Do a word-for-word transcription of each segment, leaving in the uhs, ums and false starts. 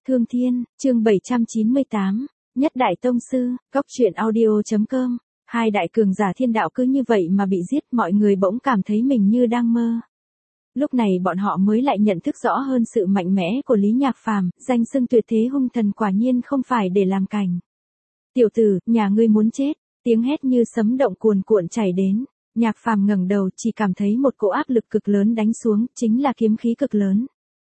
Thương Thiên, chương bảy trăm chín mươi tám, Nhất Đại Tông Sư, Cóc truyện audio chấm com. Hai đại cường giả thiên đạo cứ như vậy mà bị giết, mọi người bỗng cảm thấy mình như đang mơ. Lúc này bọn họ mới lại nhận thức rõ hơn sự mạnh mẽ của Lý Nhạc Phàm, danh xưng tuyệt thế hung thần quả nhiên không phải để làm cảnh. Tiểu tử, nhà ngươi muốn chết, tiếng hét như sấm động cuồn cuộn chảy đến. Nhạc Phàm ngẩng đầu chỉ cảm thấy một cỗ áp lực cực lớn đánh xuống, chính là kiếm khí cực lớn.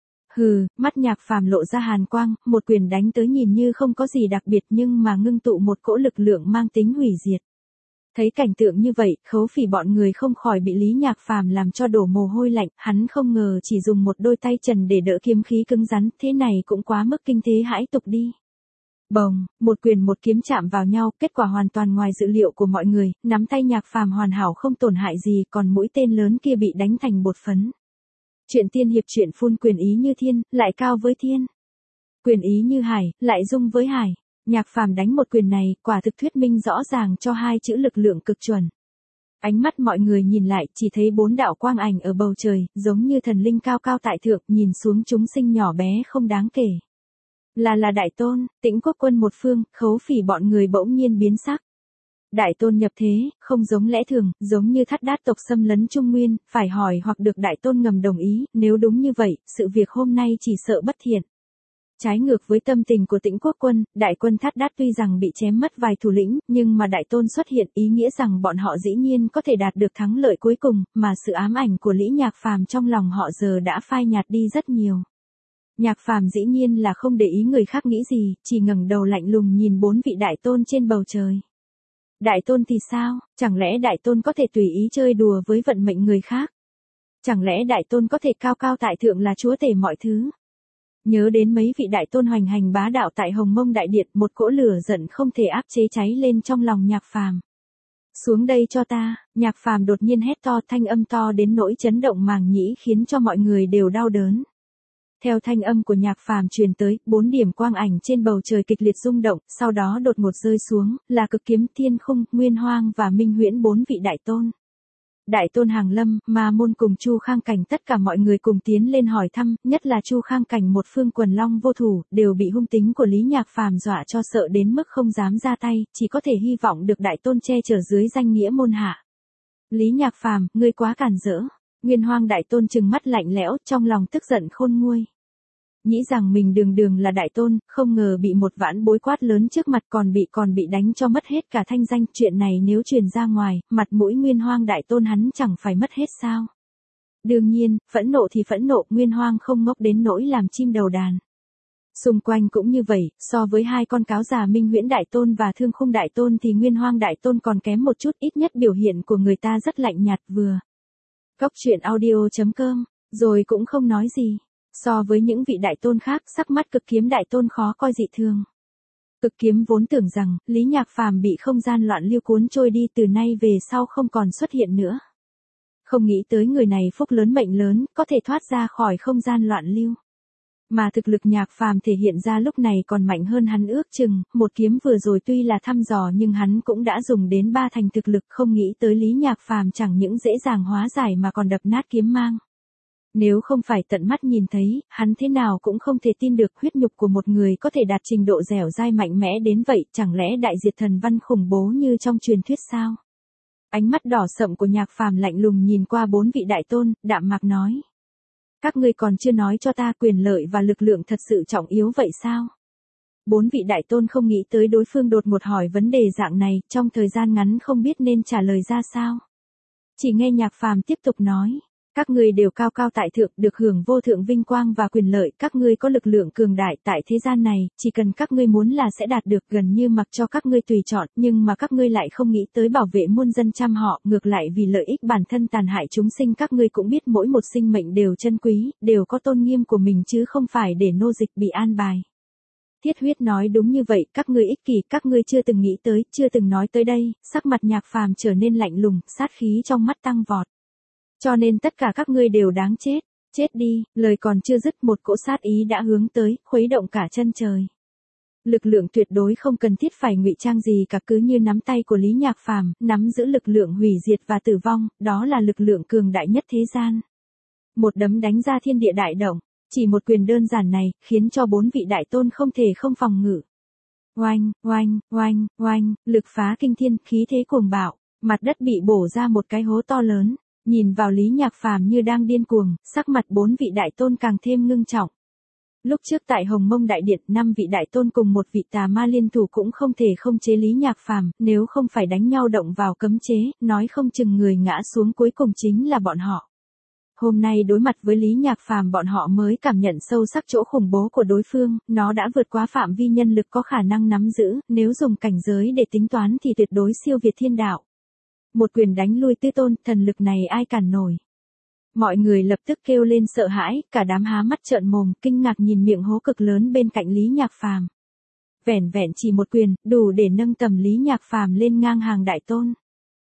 Hừ, mắt Nhạc Phàm lộ ra hàn quang, một quyền đánh tới nhìn như không có gì đặc biệt nhưng mà ngưng tụ một cỗ lực lượng mang tính hủy diệt. Thấy cảnh tượng như vậy, Khấu Phỉ bọn người không khỏi bị Lý Nhạc Phàm làm cho đổ mồ hôi lạnh, hắn không ngờ chỉ dùng một đôi tay trần để đỡ kiếm khí cứng rắn, thế này cũng quá mức kinh thế hãi tục đi. Bồng, một quyền một kiếm chạm vào nhau, kết quả hoàn toàn ngoài dự liệu của mọi người, nắm tay Nhạc Phàm hoàn hảo không tổn hại gì, còn mũi tên lớn kia bị đánh thành bột phấn. Chuyện tiên hiệp chuyện phun quyền ý như thiên, lại cao với thiên. Quyền ý như hải, lại dung với hải. Nhạc Phàm đánh một quyền này, quả thực thuyết minh rõ ràng cho hai chữ lực lượng cực chuẩn. Ánh mắt mọi người nhìn lại, chỉ thấy bốn đạo quang ảnh ở bầu trời, giống như thần linh cao cao tại thượng, nhìn xuống chúng sinh nhỏ bé không đáng kể. Là là Đại Tôn, Tĩnh Quốc Quân một phương, Khấu Phỉ bọn người bỗng nhiên biến sắc. Đại Tôn nhập thế, không giống lẽ thường, giống như Thắt Đát tộc xâm lấn Trung Nguyên, phải hỏi hoặc được Đại Tôn ngầm đồng ý, nếu đúng như vậy, sự việc hôm nay chỉ sợ bất thiện. Trái ngược với tâm tình của Tĩnh Quốc Quân, đại quân Thắt Đát tuy rằng bị chém mất vài thủ lĩnh, nhưng mà Đại Tôn xuất hiện ý nghĩa rằng bọn họ dĩ nhiên có thể đạt được thắng lợi cuối cùng, mà sự ám ảnh của Lý Nhạc Phàm trong lòng họ giờ đã phai nhạt đi rất nhiều. Nhạc Phàm dĩ nhiên là không để ý người khác nghĩ gì, chỉ ngẩng đầu lạnh lùng nhìn bốn vị Đại Tôn trên bầu trời. Đại Tôn thì sao, chẳng lẽ Đại Tôn có thể tùy ý chơi đùa với vận mệnh người khác? Chẳng lẽ Đại Tôn có thể cao cao tại thượng là chúa tể mọi thứ? Nhớ đến mấy vị Đại Tôn hoành hành bá đạo tại Hồng Mông Đại Điện, một cỗ lửa giận không thể áp chế cháy lên trong lòng Nhạc Phàm. Xuống đây cho ta, Nhạc Phàm đột nhiên hét to, thanh âm to đến nỗi chấn động màng nhĩ khiến cho mọi người đều đau đớn. Theo thanh âm của Nhạc Phàm truyền tới, bốn điểm quang ảnh trên bầu trời kịch liệt rung động, sau đó đột ngột rơi xuống, là Cực Kiếm, Thiên Khung, Nguyên Hoang và Minh Huyễn bốn vị Đại Tôn. Đại Tôn Hàng Lâm, Ma Môn cùng Chu Khang Cảnh tất cả mọi người cùng tiến lên hỏi thăm, nhất là Chu Khang Cảnh một phương quần long vô thủ, đều bị hung tính của Lý Nhạc Phàm dọa cho sợ đến mức không dám ra tay, chỉ có thể hy vọng được Đại Tôn che chở dưới danh nghĩa môn hạ. Lý Nhạc Phàm, ngươi quá cản rỡ. Nguyên Hoang Đại Tôn trừng mắt lạnh lẽo, trong lòng tức giận khôn nguôi. Nghĩ rằng mình đường đường là Đại Tôn, không ngờ bị một vãn bối quát lớn trước mặt còn bị còn bị đánh cho mất hết cả thanh danh. Chuyện này nếu truyền ra ngoài, mặt mũi Nguyên Hoang Đại Tôn hắn chẳng phải mất hết sao? Đương nhiên, phẫn nộ thì phẫn nộ, Nguyên Hoang không ngốc đến nỗi làm chim đầu đàn. Xung quanh cũng như vậy, so với hai con cáo già Minh Huyễn Đại Tôn và Thương Khung Đại Tôn thì Nguyên Hoang Đại Tôn còn kém một chút, ít nhất biểu hiện của người ta rất lạnh nhạt vừa. Cóc truyện audio chấm com, rồi cũng không nói gì. So với những vị Đại Tôn khác, sắc mắt Cực Kiếm Đại Tôn khó coi dị thường. Cực Kiếm vốn tưởng rằng, Lý Nhạc Phàm bị không gian loạn lưu cuốn trôi đi, từ nay về sau không còn xuất hiện nữa. Không nghĩ tới người này phúc lớn mệnh lớn, có thể thoát ra khỏi không gian loạn lưu. Mà thực lực Nhạc Phàm thể hiện ra lúc này còn mạnh hơn hắn ước chừng, một kiếm vừa rồi tuy là thăm dò nhưng hắn cũng đã dùng đến ba thành thực lực, không nghĩ tới Lý Nhạc Phàm chẳng những dễ dàng hóa giải mà còn đập nát kiếm mang. Nếu không phải tận mắt nhìn thấy, hắn thế nào cũng không thể tin được huyết nhục của một người có thể đạt trình độ dẻo dai mạnh mẽ đến vậy, chẳng lẽ đại diệt thần văn khủng bố như trong truyền thuyết sao? Ánh mắt đỏ sậm của Nhạc Phàm lạnh lùng nhìn qua bốn vị Đại Tôn, đạm mạc nói. Các ngươi còn chưa nói cho ta quyền lợi và lực lượng thật sự trọng yếu vậy sao? Bốn vị Đại Tôn không nghĩ tới đối phương đột ngột hỏi vấn đề dạng này, trong thời gian ngắn không biết nên trả lời ra sao. Chỉ nghe Nhạc Phàm tiếp tục nói. Các ngươi đều cao cao tại thượng, được hưởng vô thượng vinh quang và quyền lợi, các ngươi có lực lượng cường đại tại thế gian này, chỉ cần các ngươi muốn là sẽ đạt được, gần như mặc cho các ngươi tùy chọn, nhưng mà các ngươi lại không nghĩ tới bảo vệ muôn dân trăm họ, ngược lại vì lợi ích bản thân tàn hại chúng sinh. Các ngươi cũng biết mỗi một sinh mệnh đều chân quý, đều có tôn nghiêm của mình chứ không phải để nô dịch bị an bài. Thiết Huyết nói đúng như vậy, các ngươi ích kỷ, các ngươi chưa từng nghĩ tới, chưa từng nói tới đây, sắc mặt Nhạc Phàm trở nên lạnh lùng, sát khí trong mắt tăng vọt. Cho nên tất cả các ngươi đều đáng chết, chết đi, lời còn chưa dứt một cỗ sát ý đã hướng tới, khuấy động cả chân trời. Lực lượng tuyệt đối không cần thiết phải ngụy trang gì cả, cứ như nắm tay của Lý Nhạc Phàm, nắm giữ lực lượng hủy diệt và tử vong, đó là lực lượng cường đại nhất thế gian. Một đấm đánh ra thiên địa đại động, Chỉ một quyền đơn giản này, khiến cho bốn vị đại tôn không thể không phòng ngự. Oanh, oanh, oanh, oanh, lực phá kinh thiên, khí thế cuồng bạo, mặt đất bị bổ ra một cái hố to lớn, nhìn vào Lý Nhạc Phàm như đang điên cuồng, sắc mặt bốn vị đại tôn càng thêm ngưng trọng. Lúc trước tại Hồng Mông Đại Điện, năm vị đại tôn cùng một vị tà ma liên thủ cũng không thể không chế Lý Nhạc Phàm, nếu không phải đánh nhau động vào cấm chế, nói không chừng người ngã xuống cuối cùng chính là bọn họ. Hôm nay đối mặt với Lý Nhạc Phàm bọn họ mới cảm nhận sâu sắc chỗ khủng bố của đối phương, nó đã vượt quá phạm vi nhân lực có khả năng nắm giữ, nếu dùng cảnh giới để tính toán thì tuyệt đối siêu việt thiên đạo. Một quyền đánh lui Tư Tôn, thần lực này ai cản nổi. Mọi người lập tức kêu lên sợ hãi, cả đám há mắt trợn mồm, kinh ngạc nhìn miệng hố cực lớn bên cạnh Lý Nhạc Phàm. Vẻn vẹn chỉ một quyền, đủ để nâng tầm Lý Nhạc Phàm lên ngang hàng đại tôn.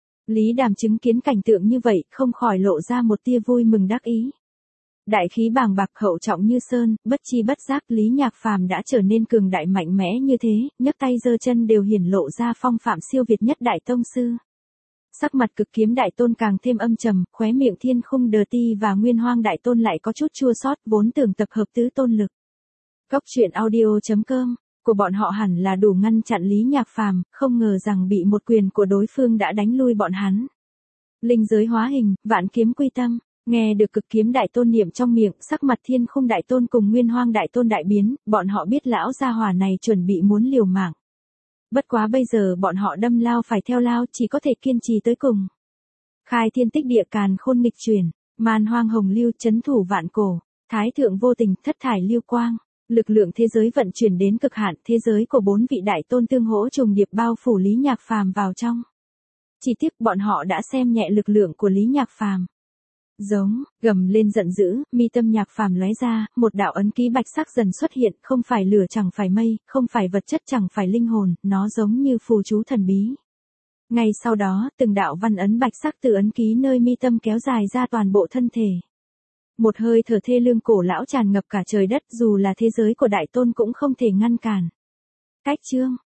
Lý Đàm chứng kiến cảnh tượng như vậy, không khỏi lộ ra một tia vui mừng đắc ý. Đại khí bàng bạc hậu trọng như sơn, bất chi bất giác Lý Nhạc Phàm đã trở nên cường đại mạnh mẽ như thế, nhấc tay giơ chân đều hiển lộ ra phong phạm siêu việt nhất đại tông sư. Sắc mặt Cực Kiếm đại tôn càng thêm âm trầm, khóe miệng Thiên Khung Đờ Ti và Nguyên Hoang đại tôn lại có chút chua xót, vốn tưởng tập hợp tứ tôn lực. Góc truyện audio chấm com của bọn họ hẳn là đủ ngăn chặn Lý Nhạc Phàm, không ngờ rằng bị một quyền của đối phương đã đánh lui bọn hắn. Linh giới hóa hình, vạn kiếm quy tâm, nghe được Cực Kiếm đại tôn niệm trong miệng, sắc mặt Thiên Khung đại tôn cùng Nguyên Hoang đại tôn đại biến, bọn họ biết lão gia hỏa này chuẩn bị muốn liều mạng. Bất quá bây giờ bọn họ đâm lao phải theo lao, chỉ có thể kiên trì tới cùng. Khai thiên tích địa càn khôn nghịch chuyển, man hoang hồng lưu chấn thủ vạn cổ, thái thượng vô tình thất thải lưu quang, lực lượng thế giới vận chuyển đến cực hạn, thế giới của bốn vị đại tôn tương hỗ trùng điệp bao phủ Lý Nhạc Phàm vào trong. Chỉ tiếc bọn họ đã xem nhẹ lực lượng của Lý Nhạc Phàm. Giống, gầm lên giận dữ, mi tâm Nhạc Phàm lóe ra, một đạo ấn ký bạch sắc dần xuất hiện, không phải lửa chẳng phải mây, không phải vật chất chẳng phải linh hồn, nó giống như phù chú thần bí. Ngay sau đó, từng đạo văn ấn bạch sắc từ ấn ký nơi mi tâm kéo dài ra toàn bộ thân thể. Một hơi thở thê lương cổ lão tràn ngập cả trời đất, dù là thế giới của đại tôn cũng không thể ngăn cản. Cách chương